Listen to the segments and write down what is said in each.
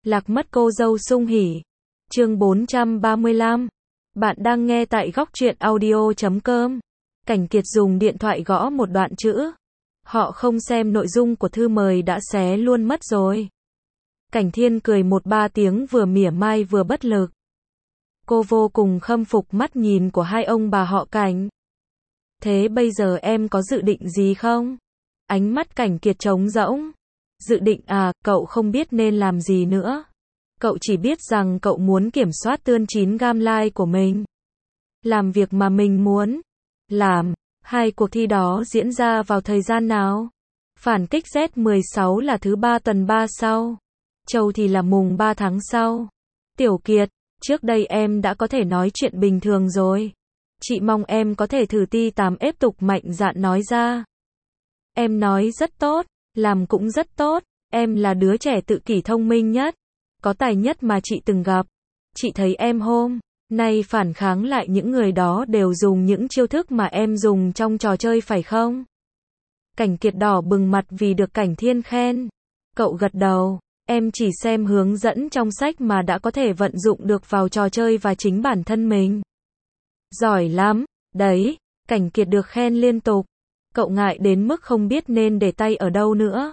Lạc mất cô dâu sung hỉ. Chương 435. Bạn đang nghe tại góc truyện audio.com. Cảnh Kiệt dùng điện thoại gõ một đoạn chữ. Họ không xem nội dung của thư mời đã xé luôn mất rồi. Cảnh Thiên cười một ba tiếng, vừa mỉa mai vừa bất lực. Cô vô cùng khâm phục mắt nhìn của hai ông bà họ Cảnh. Thế bây giờ em có dự định gì không? Ánh mắt Cảnh Kiệt trống rỗng. Dự định à, cậu không biết nên làm gì nữa. Cậu chỉ biết rằng cậu muốn kiểm soát tươn 9 gam like của mình. Làm việc mà mình muốn làm. Hai cuộc thi đó diễn ra vào thời gian nào? Phản kích Z16 là thứ 3 tuần 3 sau. Châu thì là mùng 3 tháng sau. Tiểu Kiệt, trước đây em đã có thể nói chuyện bình thường rồi. Chị mong em có thể thử ti 8 ép tục mạnh dạn nói ra. Em nói rất tốt, làm cũng rất tốt. Em là đứa trẻ tự kỷ thông minh nhất, có tài nhất mà chị từng gặp. Chị thấy em hôm nay phản kháng lại những người đó đều dùng những chiêu thức mà em dùng trong trò chơi phải không? Cảnh Kiệt đỏ bừng mặt vì được Cảnh Thiên khen. Cậu gật đầu. Em chỉ xem hướng dẫn trong sách mà đã có thể vận dụng được vào trò chơi và chính bản thân mình. Giỏi lắm, đấy. Cảnh Kiệt được khen liên tục. Cậu ngại đến mức không biết nên để tay ở đâu nữa.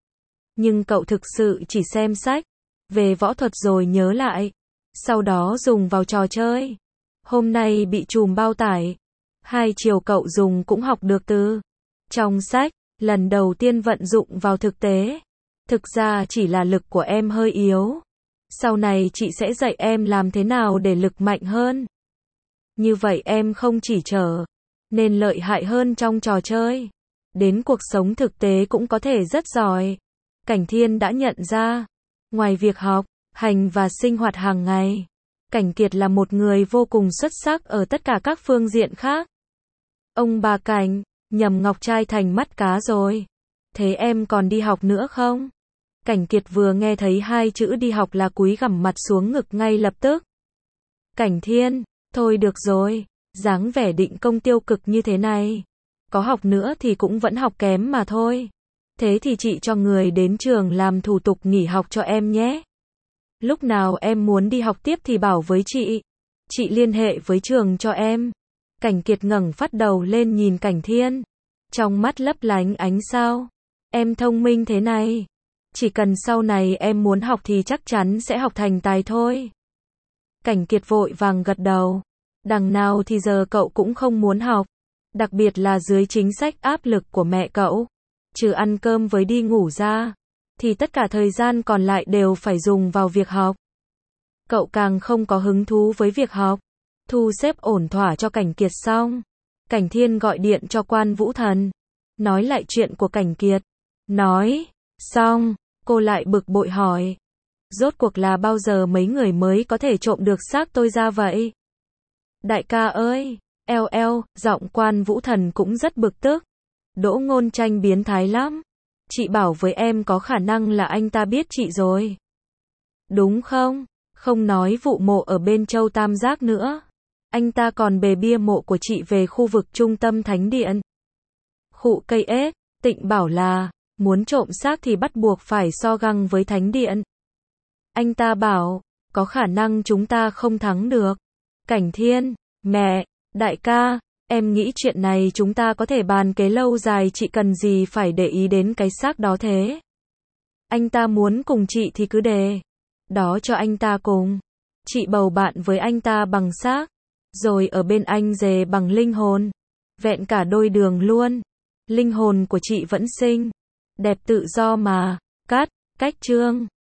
Nhưng cậu thực sự chỉ xem sách về võ thuật rồi nhớ lại, sau đó dùng vào trò chơi. Hôm nay bị trùm bao tải. 2 chiều cậu dùng cũng học được từ trong sách, lần đầu tiên vận dụng vào thực tế. Thực ra chỉ là lực của em hơi yếu. Sau này chị sẽ dạy em làm thế nào để lực mạnh hơn. Như vậy em không chỉ trở nên lợi hại hơn trong trò chơi, đến cuộc sống thực tế cũng có thể rất giỏi. Cảnh Thiên đã nhận ra, ngoài việc học, hành và sinh hoạt hàng ngày, Cảnh Kiệt là một người vô cùng xuất sắc ở tất cả các phương diện khác. Ông bà Cảnh, nhầm ngọc trai thành mắt cá rồi. Thế em còn đi học nữa không? Cảnh Kiệt vừa nghe thấy 2 chữ đi học là cúi gằm mặt xuống ngực ngay lập tức. Cảnh Thiên, thôi được rồi, dáng vẻ định công tiêu cực như thế này. Có học nữa thì cũng vẫn học kém mà thôi. Thế thì chị cho người đến trường làm thủ tục nghỉ học cho em nhé. Lúc nào em muốn đi học tiếp thì bảo với chị. Chị liên hệ với trường cho em. Cảnh Kiệt ngẩng phát đầu lên nhìn Cảnh Thiên. Trong mắt lấp lánh ánh sao. Em thông minh thế này. Chỉ cần sau này em muốn học thì chắc chắn sẽ học thành tài thôi. Cảnh Kiệt vội vàng gật đầu. Đằng nào thì giờ cậu cũng không muốn học. Đặc biệt là dưới chính sách áp lực của mẹ cậu. Trừ ăn cơm với đi ngủ ra, thì tất cả thời gian còn lại đều phải dùng vào việc học. Cậu càng không có hứng thú với việc học. Thu xếp ổn thỏa cho Cảnh Kiệt xong, Cảnh Thiên gọi điện cho Quan Vũ Thần, nói lại chuyện của Cảnh Kiệt. Nói xong, cô lại bực bội hỏi, rốt cuộc là bao giờ mấy người mới có thể trộm được xác tôi ra vậy? Đại ca ơi, giọng Quan Vũ Thần cũng rất bực tức. Đỗ Ngôn Tranh biến thái lắm. Chị bảo với em có khả năng là anh ta biết chị rồi. Đúng không? Không nói vụ mộ ở bên Châu Tam Giác nữa. Anh ta còn bê bia mộ của chị về khu vực trung tâm thánh điện. Khụ cây ếch, Tịnh bảo là, muốn trộm xác thì bắt buộc phải so găng với thánh điện. Anh ta bảo, có khả năng chúng ta không thắng được. Cảnh Thiên, mẹ, đại ca, em nghĩ chuyện này chúng ta có thể bàn kế lâu dài, chị cần gì phải để ý đến cái xác đó thế? Anh ta muốn cùng chị thì cứ để đó cho anh ta cùng. Chị bầu bạn với anh ta bằng xác, rồi ở bên anh dề bằng linh hồn. Vẹn cả đôi đường luôn. Linh hồn của chị vẫn xinh, đẹp tự do mà. Cách chương